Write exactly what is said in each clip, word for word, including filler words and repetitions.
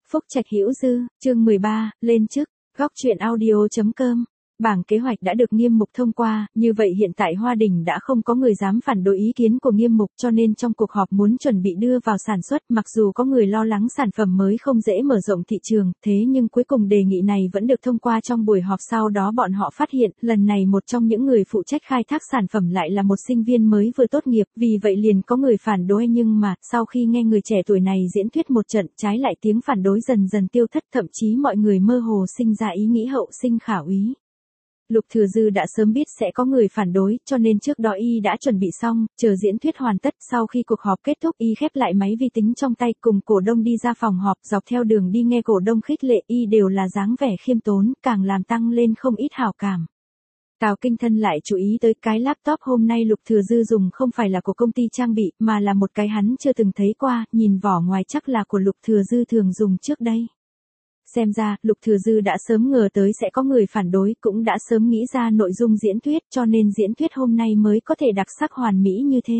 Phúc Trạch Hữu Dư, chương mười ba, lên chức, góc truyện audio chấm com. Bảng kế hoạch đã được Nghiêm Mục thông qua, như vậy hiện tại Hoa Đình đã không có người dám phản đối ý kiến của Nghiêm Mục, cho nên trong cuộc họp muốn chuẩn bị đưa vào sản xuất, mặc dù có người lo lắng sản phẩm mới không dễ mở rộng thị trường, thế nhưng cuối cùng đề nghị này vẫn được thông qua trong buổi họp. Sau đó bọn họ phát hiện, lần này một trong những người phụ trách khai thác sản phẩm lại là một sinh viên mới vừa tốt nghiệp, vì vậy liền có người phản đối, nhưng mà, sau khi nghe người trẻ tuổi này diễn thuyết một trận, trái lại tiếng phản đối dần dần tiêu thất, thậm chí mọi người mơ hồ sinh ra ý nghĩ hậu sinh khả úy. Lục Thừa Dư đã sớm biết sẽ có người phản đối, cho nên trước đó y đã chuẩn bị xong, chờ diễn thuyết hoàn tất. Sau khi cuộc họp kết thúc, y khép lại máy vi tính trong tay, cùng cổ đông đi ra phòng họp. Dọc theo đường đi nghe cổ đông khích lệ, y đều là dáng vẻ khiêm tốn, càng làm tăng lên không ít hảo cảm. Tào Kinh Thân lại chú ý tới cái laptop hôm nay Lục Thừa Dư dùng không phải là của công ty trang bị, mà là một cái hắn chưa từng thấy qua, nhìn vỏ ngoài chắc là của Lục Thừa Dư thường dùng trước đây. Xem ra, Lục Thừa Dư đã sớm ngờ tới sẽ có người phản đối, cũng đã sớm nghĩ ra nội dung diễn thuyết, cho nên diễn thuyết hôm nay mới có thể đặc sắc hoàn mỹ như thế.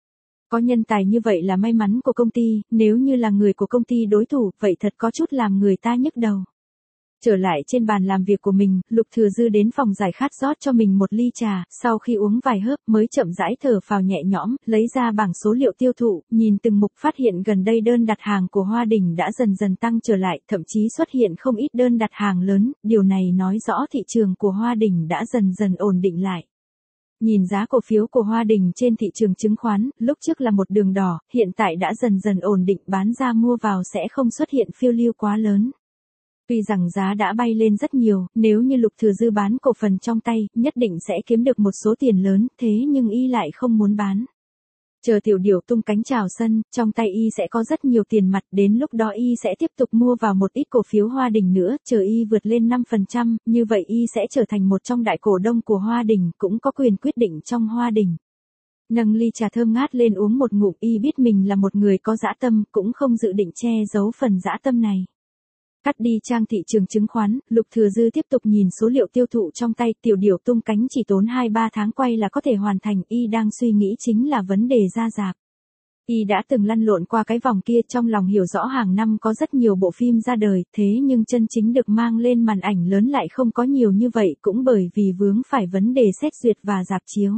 Có nhân tài như vậy là may mắn của công ty, nếu như là người của công ty đối thủ, vậy thật có chút làm người ta nhức đầu. Trở lại trên bàn làm việc của mình, Lục Thừa Dư đến phòng giải khát rót cho mình một ly trà, sau khi uống vài hớp mới chậm rãi thở phào nhẹ nhõm, lấy ra bảng số liệu tiêu thụ, nhìn từng mục phát hiện gần đây đơn đặt hàng của Hoa Đình đã dần dần tăng trở lại, thậm chí xuất hiện không ít đơn đặt hàng lớn, điều này nói rõ thị trường của Hoa Đình đã dần dần ổn định lại. Nhìn giá cổ phiếu của Hoa Đình trên thị trường chứng khoán, lúc trước là một đường đỏ, hiện tại đã dần dần ổn định, bán ra mua vào sẽ không xuất hiện phiêu lưu quá lớn. Tuy rằng giá đã bay lên rất nhiều, nếu như Lục Thừa Dư bán cổ phần trong tay, nhất định sẽ kiếm được một số tiền lớn, thế nhưng y lại không muốn bán. Chờ tiểu điểu tung cánh chào sân, trong tay y sẽ có rất nhiều tiền mặt, đến lúc đó y sẽ tiếp tục mua vào một ít cổ phiếu Hoa Đình nữa, chờ y vượt lên năm phần trăm, như vậy y sẽ trở thành một trong đại cổ đông của Hoa Đình, cũng có quyền quyết định trong Hoa Đình. Nâng ly trà thơm ngát lên uống một ngụm, y biết mình là một người có dã tâm, cũng không dự định che giấu phần dã tâm này. Cắt đi trang thị trường chứng khoán, Lục Thừa Dư tiếp tục nhìn số liệu tiêu thụ trong tay, tiểu điểu tung cánh chỉ tốn hai ba tháng quay là có thể hoàn thành, y đang suy nghĩ chính là vấn đề ra rạp. Y đã từng lăn lộn qua cái vòng kia, trong lòng hiểu rõ hàng năm có rất nhiều bộ phim ra đời, thế nhưng chân chính được mang lên màn ảnh lớn lại không có nhiều như vậy, cũng bởi vì vướng phải vấn đề xét duyệt và rạp chiếu.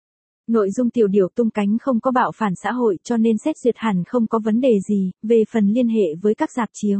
Nội dung tiểu điểu tung cánh không có bạo phản xã hội, cho nên xét duyệt hẳn không có vấn đề gì, về phần liên hệ với các rạp chiếu.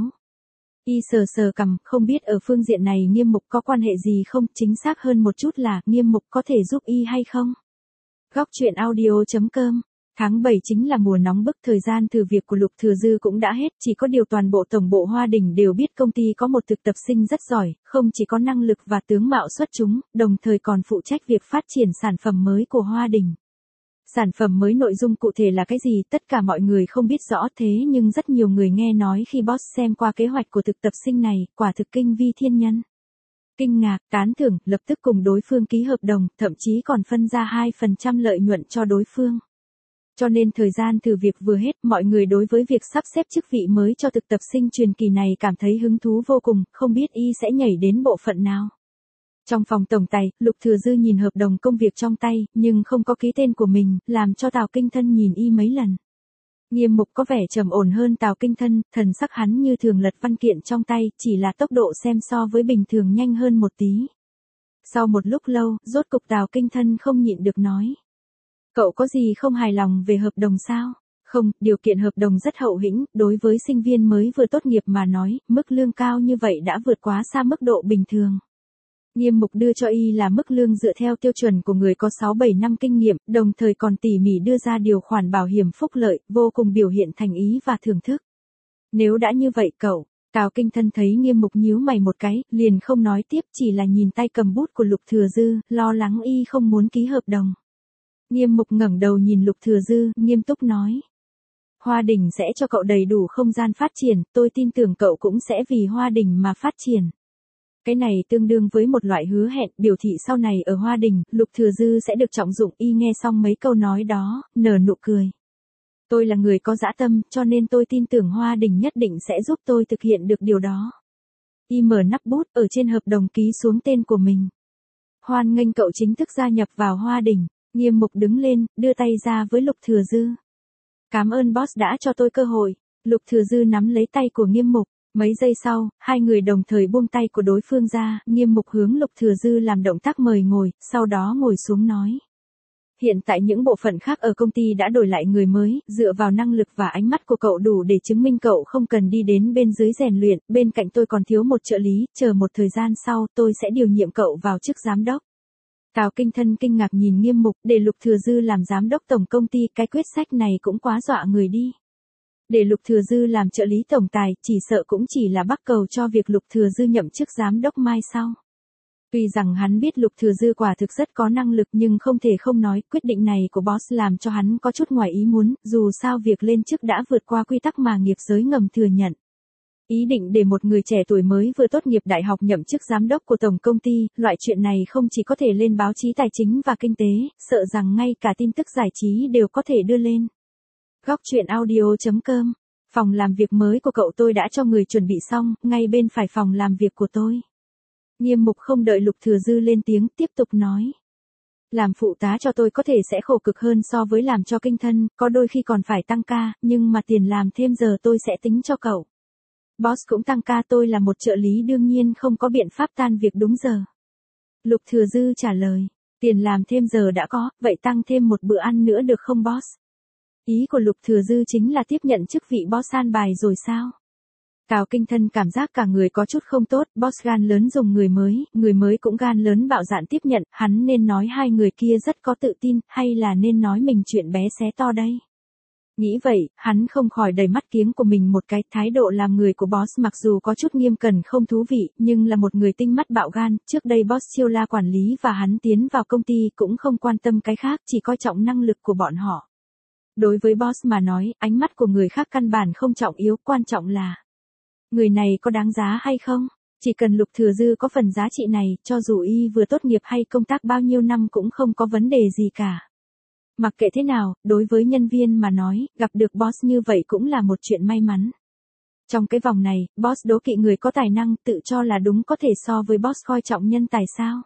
Y sờ sờ cằm, không biết ở phương diện này Nghiêm Mục có quan hệ gì không, chính xác hơn một chút là, Nghiêm Mục có thể giúp y hay không? Góc truyện audio chấm com. Tháng bảy chính là mùa nóng bức, thời gian thử việc của Lục Thừa Dư cũng đã hết, chỉ có điều toàn bộ tổng bộ Hoa Đình đều biết công ty có một thực tập sinh rất giỏi, không chỉ có năng lực và tướng mạo xuất chúng, đồng thời còn phụ trách việc phát triển sản phẩm mới của Hoa Đình. Sản phẩm mới nội dung cụ thể là cái gì, tất cả mọi người không biết rõ, thế nhưng rất nhiều người nghe nói khi boss xem qua kế hoạch của thực tập sinh này, quả thực kinh vi thiên nhân. Kinh ngạc, tán thưởng, lập tức cùng đối phương ký hợp đồng, thậm chí còn phân ra hai phần trăm lợi nhuận cho đối phương. Cho nên thời gian thử việc vừa hết, mọi người đối với việc sắp xếp chức vị mới cho thực tập sinh truyền kỳ này cảm thấy hứng thú vô cùng, không biết y sẽ nhảy đến bộ phận nào. Trong phòng tổng tài, Lục Thừa Dư nhìn hợp đồng công việc trong tay, nhưng không có ký tên của mình, làm cho Tào Kinh Thân nhìn y mấy lần. Nghiêm Mục có vẻ trầm ổn hơn Tào Kinh Thân, thần sắc hắn như thường lật văn kiện trong tay, chỉ là tốc độ xem so với bình thường nhanh hơn một tí. Sau một lúc lâu, rốt cục Tào Kinh Thân không nhịn được nói. Cậu có gì không hài lòng về hợp đồng sao? Không, điều kiện hợp đồng rất hậu hĩnh, đối với sinh viên mới vừa tốt nghiệp mà nói, mức lương cao như vậy đã vượt quá xa mức độ bình thường. Nghiêm Mục đưa cho y là mức lương dựa theo tiêu chuẩn của người có sáu bảy năm kinh nghiệm, đồng thời còn tỉ mỉ đưa ra điều khoản bảo hiểm phúc lợi, vô cùng biểu hiện thành ý và thưởng thức. Nếu đã như vậy cậu, Tào Kinh Thân thấy Nghiêm Mục nhíu mày một cái, liền không nói tiếp, chỉ là nhìn tay cầm bút của Lục Thừa Dư, lo lắng y không muốn ký hợp đồng. Nghiêm Mục ngẩng đầu nhìn Lục Thừa Dư, nghiêm túc nói. Hoa Đình sẽ cho cậu đầy đủ không gian phát triển, tôi tin tưởng cậu cũng sẽ vì Hoa Đình mà phát triển. Cái này tương đương với một loại hứa hẹn, biểu thị sau này ở Hoa Đình, Lục Thừa Dư sẽ được trọng dụng, y nghe xong mấy câu nói đó, nở nụ cười. Tôi là người có dã tâm, cho nên tôi tin tưởng Hoa Đình nhất định sẽ giúp tôi thực hiện được điều đó. Y mở nắp bút, ở trên hợp đồng ký xuống tên của mình. Hoan nghênh cậu chính thức gia nhập vào Hoa Đình. Nghiêm Mục đứng lên, đưa tay ra với Lục Thừa Dư. Cảm ơn boss đã cho tôi cơ hội. Lục Thừa Dư nắm lấy tay của Nghiêm Mục. Mấy giây sau, hai người đồng thời buông tay của đối phương ra, Nghiêm Mục hướng Lục Thừa Dư làm động tác mời ngồi, sau đó ngồi xuống nói. Hiện tại những bộ phận khác ở công ty đã đổi lại người mới, dựa vào năng lực và ánh mắt của cậu đủ để chứng minh cậu không cần đi đến bên dưới rèn luyện, bên cạnh tôi còn thiếu một trợ lý, chờ một thời gian sau tôi sẽ điều nhiệm cậu vào chức giám đốc. Tào Kinh Thân kinh ngạc nhìn Nghiêm Mục, để Lục Thừa Dư làm giám đốc tổng công ty, cái quyết sách này cũng quá dọa người đi. Để Lục Thừa Dư làm trợ lý tổng tài, chỉ sợ cũng chỉ là bắt cầu cho việc Lục Thừa Dư nhậm chức giám đốc mai sau. Tuy rằng hắn biết Lục Thừa Dư quả thực rất có năng lực nhưng không thể không nói, quyết định này của boss làm cho hắn có chút ngoài ý muốn, dù sao việc lên chức đã vượt qua quy tắc mà nghiệp giới ngầm thừa nhận. Ý định để một người trẻ tuổi mới vừa tốt nghiệp đại học nhậm chức giám đốc của tổng công ty, loại chuyện này không chỉ có thể lên báo chí tài chính và kinh tế, sợ rằng ngay cả tin tức giải trí đều có thể đưa lên. Góc truyện audio chấm com. Phòng làm việc mới của cậu tôi đã cho người chuẩn bị xong, ngay bên phải phòng làm việc của tôi. Nghiêm Mục không đợi Lục Thừa Dư lên tiếng, tiếp tục nói. Làm phụ tá cho tôi có thể sẽ khổ cực hơn so với làm cho Kinh Thân, có đôi khi còn phải tăng ca, nhưng mà tiền làm thêm giờ tôi sẽ tính cho cậu. Boss cũng tăng ca, tôi là một trợ lý đương nhiên không có biện pháp tan việc đúng giờ. Lục Thừa Dư trả lời, tiền làm thêm giờ đã có, vậy tăng thêm một bữa ăn nữa được không boss? Ý của Lục Thừa Dư chính là tiếp nhận chức vị boss an bài rồi sao? Tào Kinh Thân cảm giác cả người có chút không tốt, boss gan lớn dùng người mới, người mới cũng gan lớn bạo dạn tiếp nhận, hắn nên nói hai người kia rất có tự tin, hay là nên nói mình chuyện bé xé to đây? Nghĩ vậy, hắn không khỏi đầy mắt kiếng của mình một cái, thái độ làm người của boss mặc dù có chút nghiêm cẩn không thú vị, nhưng là một người tinh mắt bạo gan, trước đây boss chiêu la quản lý và hắn tiến vào công ty cũng không quan tâm cái khác, chỉ coi trọng năng lực của bọn họ. Đối với boss mà nói, ánh mắt của người khác căn bản không trọng yếu, quan trọng là người này có đáng giá hay không? Chỉ cần Lục Thừa Dư có phần giá trị này, cho dù y vừa tốt nghiệp hay công tác bao nhiêu năm cũng không có vấn đề gì cả. Mặc kệ thế nào, đối với nhân viên mà nói, gặp được boss như vậy cũng là một chuyện may mắn. Trong cái vòng này, boss đố kỵ người có tài năng, tự cho là đúng có thể so với boss coi trọng nhân tài sao.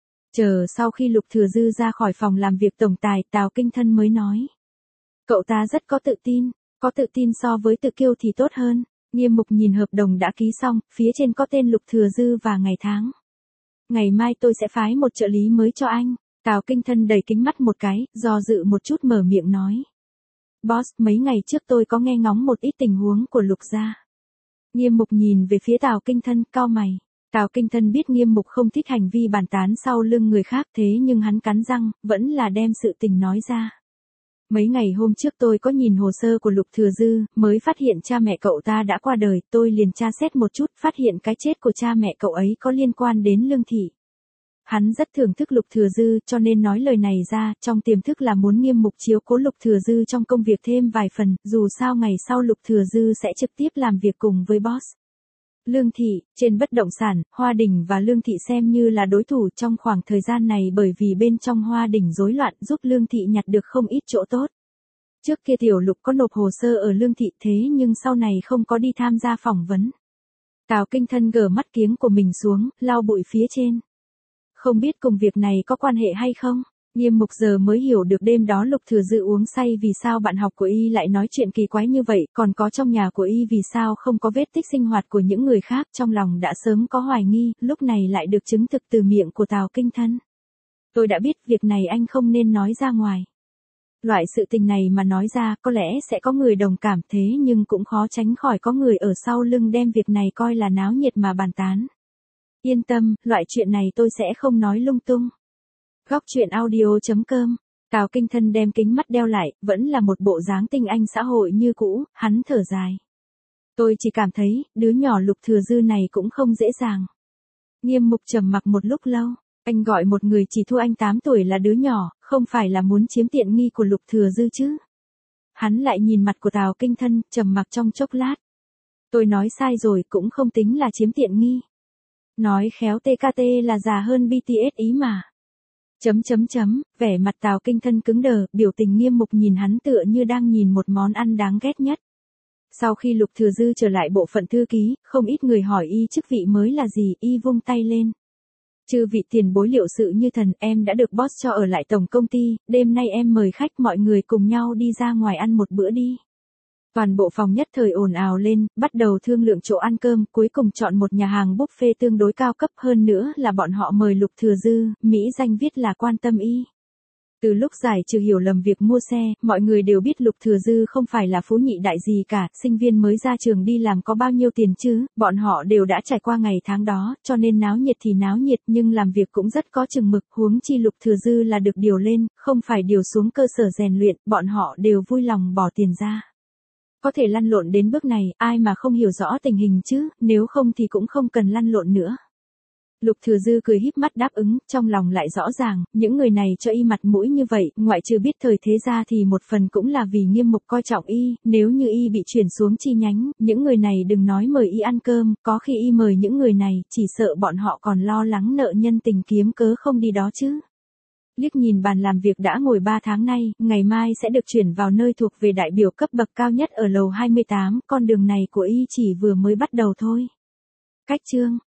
Chờ sau khi Lục Thừa Dư ra khỏi phòng làm việc tổng tài, Tào Kinh Thân mới nói. Cậu ta rất có tự tin, có tự tin so với tự kiêu thì tốt hơn. Nghiêm Mục nhìn hợp đồng đã ký xong, phía trên có tên Lục Thừa Dư và ngày tháng. Ngày mai tôi sẽ phái một trợ lý mới cho anh. Tào Kinh Thân đầy kính mắt một cái, do dự một chút mở miệng nói. Boss, mấy ngày trước tôi có nghe ngóng một ít tình huống của Lục gia. Nghiêm Mục nhìn về phía Tào Kinh Thân, cau mày. Tào Kinh Thân biết Nghiêm Mục không thích hành vi bàn tán sau lưng người khác, thế nhưng hắn cắn răng, vẫn là đem sự tình nói ra. Mấy ngày hôm trước tôi có nhìn hồ sơ của Lục Thừa Dư, mới phát hiện cha mẹ cậu ta đã qua đời, tôi liền tra xét một chút, phát hiện cái chết của cha mẹ cậu ấy có liên quan đến Lương Thị. Hắn rất thưởng thức Lục Thừa Dư cho nên nói lời này ra, trong tiềm thức là muốn Nghiêm Mục chiếu cố Lục Thừa Dư trong công việc thêm vài phần, dù sao ngày sau Lục Thừa Dư sẽ trực tiếp làm việc cùng với boss. Lương Thị, trên bất động sản, Hoa Đình và Lương Thị xem như là đối thủ trong khoảng thời gian này bởi vì bên trong Hoa Đình rối loạn giúp Lương Thị nhặt được không ít chỗ tốt. Trước kia Tiểu Lục có nộp hồ sơ ở Lương Thị thế nhưng sau này không có đi tham gia phỏng vấn. Tào Kinh Thân gỡ mắt kiếng của mình xuống, lau bụi phía trên. Không biết cùng việc này có quan hệ hay không? Nghiêm Mục giờ mới hiểu được đêm đó Lục Thừa Dư uống say vì sao bạn học của y lại nói chuyện kỳ quái như vậy, còn có trong nhà của y vì sao không có vết tích sinh hoạt của những người khác, trong lòng đã sớm có hoài nghi, lúc này lại được chứng thực từ miệng của Tào Kinh Thân. Tôi đã biết việc này anh không nên nói ra ngoài. Loại sự tình này mà nói ra có lẽ sẽ có người đồng cảm thế nhưng cũng khó tránh khỏi có người ở sau lưng đem việc này coi là náo nhiệt mà bàn tán. Yên tâm, loại chuyện này tôi sẽ không nói lung tung. Góc truyện audio chấm com. Tào Kinh Thân đem kính mắt đeo lại, vẫn là một bộ dáng tinh anh xã hội như cũ, hắn thở dài. Tôi chỉ cảm thấy, đứa nhỏ Lục Thừa Dư này cũng không dễ dàng. Nghiêm Mục trầm mặc một lúc lâu, anh gọi một người chỉ thua anh tám tuổi là đứa nhỏ, không phải là muốn chiếm tiện nghi của Lục Thừa Dư chứ. Hắn lại nhìn mặt của Tào Kinh Thân, trầm mặc trong chốc lát. Tôi nói sai rồi, cũng không tính là chiếm tiện nghi. Nói khéo tê ca tê là già hơn bê tê ét ý mà. Chấm chấm chấm, vẻ mặt Tào Kinh Thân cứng đờ, biểu tình Nghiêm Mục nhìn hắn tựa như đang nhìn một món ăn đáng ghét nhất. Sau khi Lục Thừa Dư trở lại bộ phận thư ký, không ít người hỏi y chức vị mới là gì, y vung tay lên. Chư vị tiền bối liệu sự như thần, em đã được boss cho ở lại tổng công ty, đêm nay em mời khách mọi người cùng nhau đi ra ngoài ăn một bữa đi. Toàn bộ phòng nhất thời ồn ào lên, bắt đầu thương lượng chỗ ăn cơm, cuối cùng chọn một nhà hàng buffet tương đối cao cấp hơn nữa là bọn họ mời Lục Thừa Dư, mỹ danh viết là Quan Tâm Y. Từ lúc giải trừ hiểu lầm việc mua xe, mọi người đều biết Lục Thừa Dư không phải là phú nhị đại gì cả, sinh viên mới ra trường đi làm có bao nhiêu tiền chứ, bọn họ đều đã trải qua ngày tháng đó, cho nên náo nhiệt thì náo nhiệt nhưng làm việc cũng rất có chừng mực, huống chi Lục Thừa Dư là được điều lên, không phải điều xuống cơ sở rèn luyện, bọn họ đều vui lòng bỏ tiền ra. Có thể lăn lộn đến bước này, ai mà không hiểu rõ tình hình chứ, nếu không thì cũng không cần lăn lộn nữa. Lục Thừa Dư cười híp mắt đáp ứng, trong lòng lại rõ ràng, những người này cho y mặt mũi như vậy, ngoại trừ biết thời thế ra thì một phần cũng là vì Nghiêm Mục coi trọng y, nếu như y bị chuyển xuống chi nhánh, những người này đừng nói mời y ăn cơm, có khi y mời những người này, chỉ sợ bọn họ còn lo lắng nợ nhân tình kiếm cớ không đi đó chứ. Liếc nhìn bàn làm việc đã ngồi ba tháng nay, ngày mai sẽ được chuyển vào nơi thuộc về đại biểu cấp bậc cao nhất ở lầu hai mươi tám, con đường này của y chỉ vừa mới bắt đầu thôi. Cách chương